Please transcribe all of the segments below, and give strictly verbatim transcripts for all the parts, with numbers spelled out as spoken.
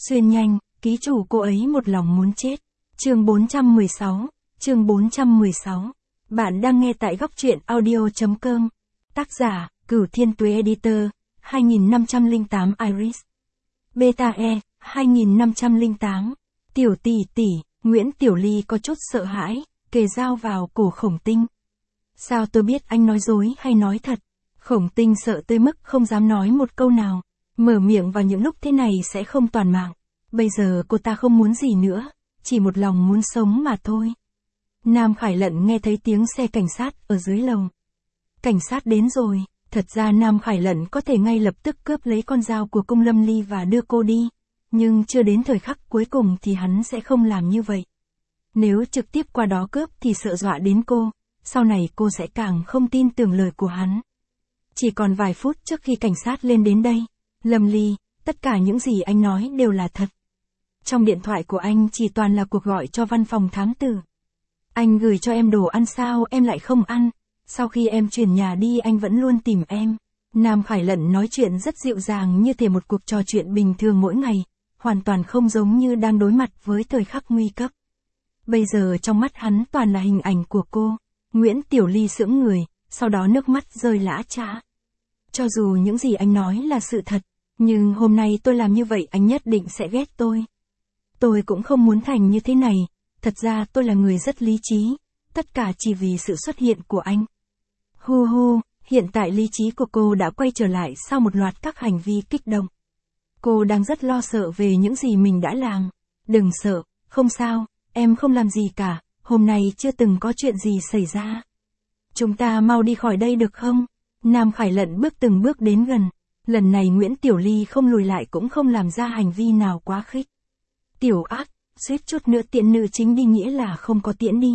Xuyên nhanh, ký chủ cô ấy một lòng muốn chết. Chương bốn trăm mười sáu, chương bốn trăm mười sáu. Bạn đang nghe tại góc truyện audio.com. Tác giả, Cửu Thiên Tuế Editor, hai nghìn năm trăm lẻ tám Iris. Beta E, hai nghìn năm trăm lẻ tám. Tiểu tỷ tỷ, Nguyễn Tiểu Ly có chút sợ hãi, kề dao vào cổ Khổng Tinh. Sao tôi biết anh nói dối hay nói thật? Khổng Tinh sợ tới mức không dám nói một câu nào. Mở miệng vào những lúc thế này sẽ không toàn mạng. Bây giờ cô ta không muốn gì nữa, chỉ một lòng muốn sống mà thôi. Nam Khải Lận nghe thấy tiếng xe cảnh sát ở dưới lầu. Cảnh sát đến rồi, thật ra Nam Khải Lận có thể ngay lập tức cướp lấy con dao của Cung Lâm Ly và đưa cô đi. Nhưng chưa đến thời khắc cuối cùng thì hắn sẽ không làm như vậy. Nếu trực tiếp qua đó cướp thì sợ dọa đến cô, sau này cô sẽ càng không tin tưởng lời của hắn. Chỉ còn vài phút trước khi cảnh sát lên đến đây, Lâm Ly, tất cả những gì anh nói đều là thật. Trong điện thoại của anh chỉ toàn là cuộc gọi cho văn phòng thám tử. Anh gửi cho em đồ ăn sao em lại không ăn, sau khi em chuyển nhà đi anh vẫn luôn tìm em. Nam Khải Lận nói chuyện rất dịu dàng như thể một cuộc trò chuyện bình thường mỗi ngày, hoàn toàn không giống như đang đối mặt với thời khắc nguy cấp. Bây giờ trong mắt hắn toàn là hình ảnh của cô. Nguyễn Tiểu Ly sững người, sau đó nước mắt rơi lã chã. Cho dù những gì anh nói là sự thật, nhưng hôm nay tôi làm như vậy anh nhất định sẽ ghét tôi. Tôi cũng không muốn thành như thế này, thật ra tôi là người rất lý trí, tất cả chỉ vì sự xuất hiện của anh. Hu hu, hiện tại lý trí của cô đã quay trở lại sau một loạt các hành vi kích động. Cô đang rất lo sợ về những gì mình đã làm. Đừng sợ, không sao, em không làm gì cả, hôm nay chưa từng có chuyện gì xảy ra. Chúng ta mau đi khỏi đây được không? Nam Khải Lận bước từng bước đến gần. Lần này Nguyễn Tiểu Ly không lùi lại cũng không làm ra hành vi nào quá khích. Tiểu ác, suýt chút nữa tiễn nữ chính đi nghĩa là không có tiễn đi.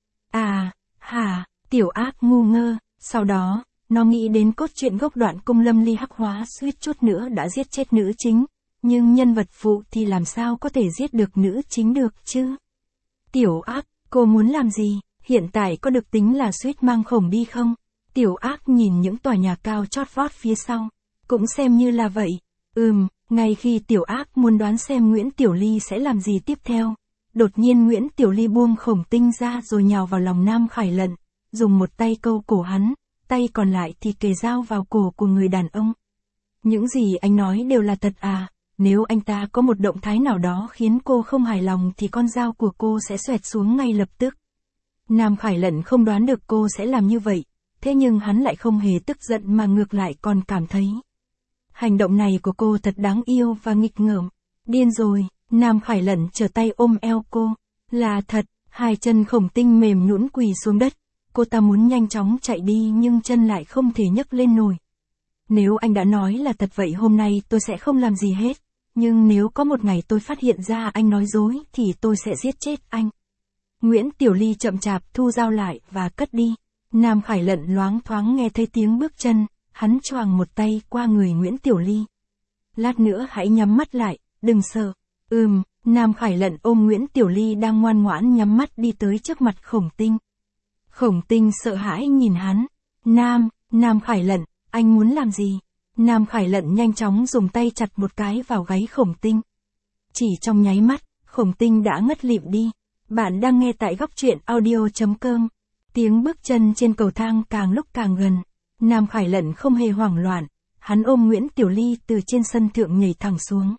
À, hả, tiểu ác ngu ngơ, sau đó, nó nghĩ đến cốt truyện gốc đoạn Cung Lâm Ly hắc hóa suýt chút nữa đã giết chết nữ chính, nhưng nhân vật phụ thì làm sao có thể giết được nữ chính được chứ? Tiểu ác, cô muốn làm gì, hiện tại có được tính là suýt mang Khổng đi không? Tiểu ác nhìn những tòa nhà cao chót vót phía sau, cũng xem như là vậy. Ừm, ngay khi Tiểu ác muốn đoán xem Nguyễn Tiểu Ly sẽ làm gì tiếp theo, đột nhiên Nguyễn Tiểu Ly buông Khổng Tinh ra rồi nhào vào lòng Nam Khải Lận, dùng một tay câu cổ hắn, tay còn lại thì kề dao vào cổ của người đàn ông. Những gì anh nói đều là thật à? Nếu anh ta có một động thái nào đó khiến cô không hài lòng thì con dao của cô sẽ xoẹt xuống ngay lập tức. Nam Khải Lận không đoán được cô sẽ làm như vậy, thế nhưng hắn lại không hề tức giận mà ngược lại còn cảm thấy hành động này của cô thật đáng yêu và nghịch ngợm. Điên rồi, Nam Khải Lận trở tay ôm eo cô. Là thật, hai chân Khổng Tinh mềm nhũn quỳ xuống đất. Cô ta muốn nhanh chóng chạy đi nhưng chân lại không thể nhấc lên nổi. Nếu anh đã nói là thật vậy hôm nay tôi sẽ không làm gì hết. Nhưng nếu có một ngày tôi phát hiện ra anh nói dối thì tôi sẽ giết chết anh. Nguyễn Tiểu Ly chậm chạp thu dao lại và cất đi. Nam Khải Lận loáng thoáng nghe thấy tiếng bước chân, hắn choàng một tay qua người Nguyễn Tiểu Ly. Lát nữa hãy nhắm mắt lại, đừng sợ. Ừm, Nam Khải Lận ôm Nguyễn Tiểu Ly đang ngoan ngoãn nhắm mắt đi tới trước mặt Khổng Tinh. Khổng Tinh sợ hãi nhìn hắn. Nam, Nam Khải Lận, anh muốn làm gì? Nam Khải Lận nhanh chóng dùng tay chặt một cái vào gáy Khổng Tinh. Chỉ trong nháy mắt, Khổng Tinh đã ngất lịm đi. Bạn đang nghe tại góc truyện audio.com. Tiếng bước chân trên cầu thang càng lúc càng gần. Nam Khải Lận không hề hoảng loạn. Hắn ôm Nguyễn Tiểu Ly từ trên sân thượng nhảy thẳng xuống.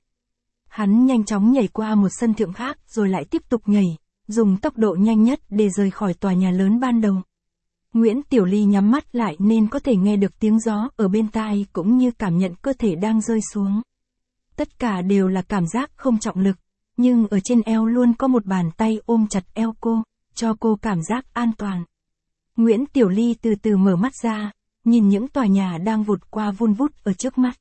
Hắn nhanh chóng nhảy qua một sân thượng khác rồi lại tiếp tục nhảy, dùng tốc độ nhanh nhất để rời khỏi tòa nhà lớn ban đầu. Nguyễn Tiểu Ly nhắm mắt lại nên có thể nghe được tiếng gió ở bên tai cũng như cảm nhận cơ thể đang rơi xuống. Tất cả đều là cảm giác không trọng lực, nhưng ở trên eo luôn có một bàn tay ôm chặt eo cô, cho cô cảm giác an toàn. Nguyễn Tiểu Ly từ từ mở mắt ra, nhìn những tòa nhà đang vụt qua vun vút ở trước mắt.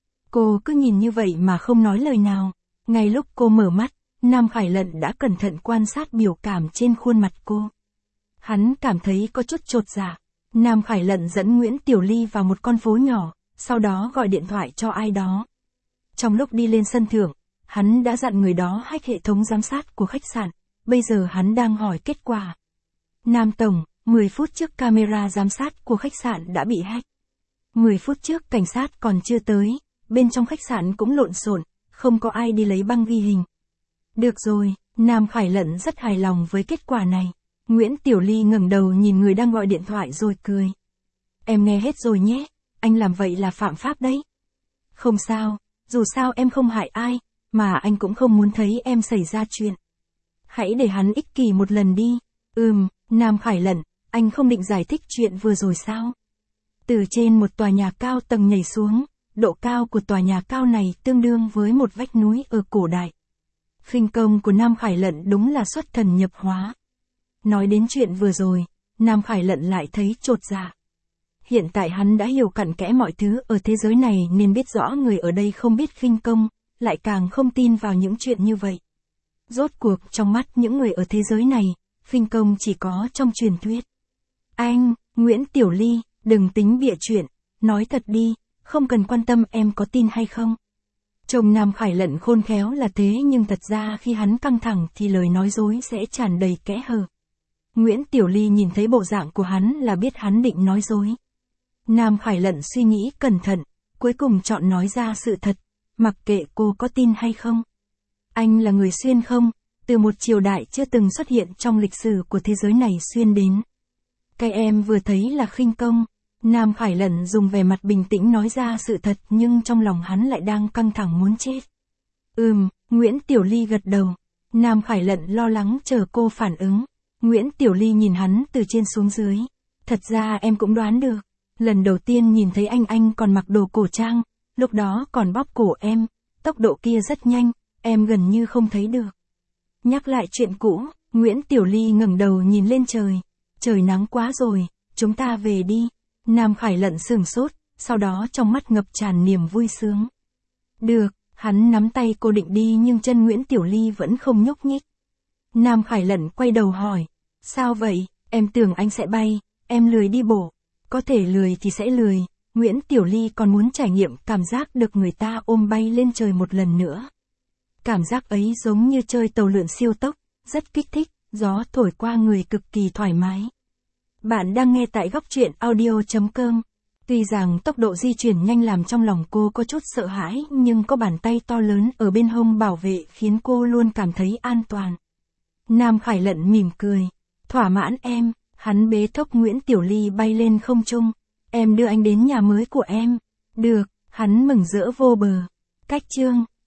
Cô cứ nhìn như vậy mà không nói lời nào. Ngay lúc cô mở mắt, Nam Khải Lận đã cẩn thận quan sát biểu cảm trên khuôn mặt cô. Hắn cảm thấy có chút chột dạ. Nam Khải Lận dẫn Nguyễn Tiểu Ly vào một con phố nhỏ, sau đó gọi điện thoại cho ai đó. Trong lúc đi lên sân thượng, hắn đã dặn người đó hack hệ thống giám sát của khách sạn, bây giờ hắn đang hỏi kết quả. Nam Tổng, mười phút trước camera giám sát của khách sạn đã bị hack. mười phút trước cảnh sát còn chưa tới, bên trong khách sạn cũng lộn xộn, không có ai đi lấy băng ghi hình. Được rồi, Nam Khải Lận rất hài lòng với kết quả này. Nguyễn Tiểu Ly ngẩng đầu nhìn người đang gọi điện thoại rồi cười. Em nghe hết rồi nhé, anh làm vậy là phạm pháp đấy. Không sao, dù sao em không hại ai, mà anh cũng không muốn thấy em xảy ra chuyện. Hãy để hắn ích kỷ một lần đi. Ừm, Nam Khải Lận, anh không định giải thích chuyện vừa rồi sao? Từ trên một tòa nhà cao tầng nhảy xuống, độ cao của tòa nhà cao này tương đương với một vách núi ở cổ đại. Khinh công của Nam Khải Lận đúng là xuất thần nhập hóa. Nói đến chuyện vừa rồi, Nam Khải Lận lại thấy chột dạ. Hiện tại hắn đã hiểu cặn kẽ mọi thứ ở thế giới này nên biết rõ người ở đây không biết khinh công, lại càng không tin vào những chuyện như vậy. Rốt cuộc trong mắt những người ở thế giới này, khinh công chỉ có trong truyền thuyết. Anh, Nguyễn Tiểu Ly, đừng tính bịa chuyện, nói thật đi, không cần quan tâm em có tin hay không. Trông Nam Khải Lận khôn khéo là thế nhưng thật ra khi hắn căng thẳng thì lời nói dối sẽ tràn đầy kẽ hở. Nguyễn Tiểu Ly nhìn thấy bộ dạng của hắn là biết hắn định nói dối. Nam Khải Lận suy nghĩ cẩn thận, cuối cùng chọn nói ra sự thật, mặc kệ cô có tin hay không. Anh là người xuyên không, từ một triều đại chưa từng xuất hiện trong lịch sử của thế giới này xuyên đến. Cái em vừa thấy là khinh công. Nam Khải Lận dùng vẻ mặt bình tĩnh nói ra sự thật nhưng trong lòng hắn lại đang căng thẳng muốn chết. Ừm, Nguyễn Tiểu Ly gật đầu. Nam Khải Lận lo lắng chờ cô phản ứng. Nguyễn Tiểu Ly nhìn hắn từ trên xuống dưới. Thật ra em cũng đoán được. Lần đầu tiên nhìn thấy anh anh còn mặc đồ cổ trang, lúc đó còn bóp cổ em, tốc độ kia rất nhanh, em gần như không thấy được. Nhắc lại chuyện cũ, Nguyễn Tiểu Ly ngẩng đầu nhìn lên trời. Trời nắng quá rồi, chúng ta về đi. Nam Khải Lận sửng sốt, sau đó trong mắt ngập tràn niềm vui sướng. Được, hắn nắm tay cô định đi nhưng chân Nguyễn Tiểu Ly vẫn không nhúc nhích. Nam Khải Lận quay đầu hỏi, sao vậy, em tưởng anh sẽ bay, em lười đi bộ. Có thể lười thì sẽ lười, Nguyễn Tiểu Ly còn muốn trải nghiệm cảm giác được người ta ôm bay lên trời một lần nữa. Cảm giác ấy giống như chơi tàu lượn siêu tốc, rất kích thích, gió thổi qua người cực kỳ thoải mái. Bạn đang nghe tại góc truyện audio chấm com. Tuy rằng tốc độ di chuyển nhanh làm trong lòng cô có chút sợ hãi nhưng có bàn tay to lớn ở bên hông bảo vệ khiến cô luôn cảm thấy an toàn. Nam Khải Lận mỉm cười. Thỏa mãn em, hắn bế thốc Nguyễn Tiểu Ly bay lên không trung. Em đưa anh đến nhà mới của em. Được, hắn mừng rỡ vô bờ. Cách chương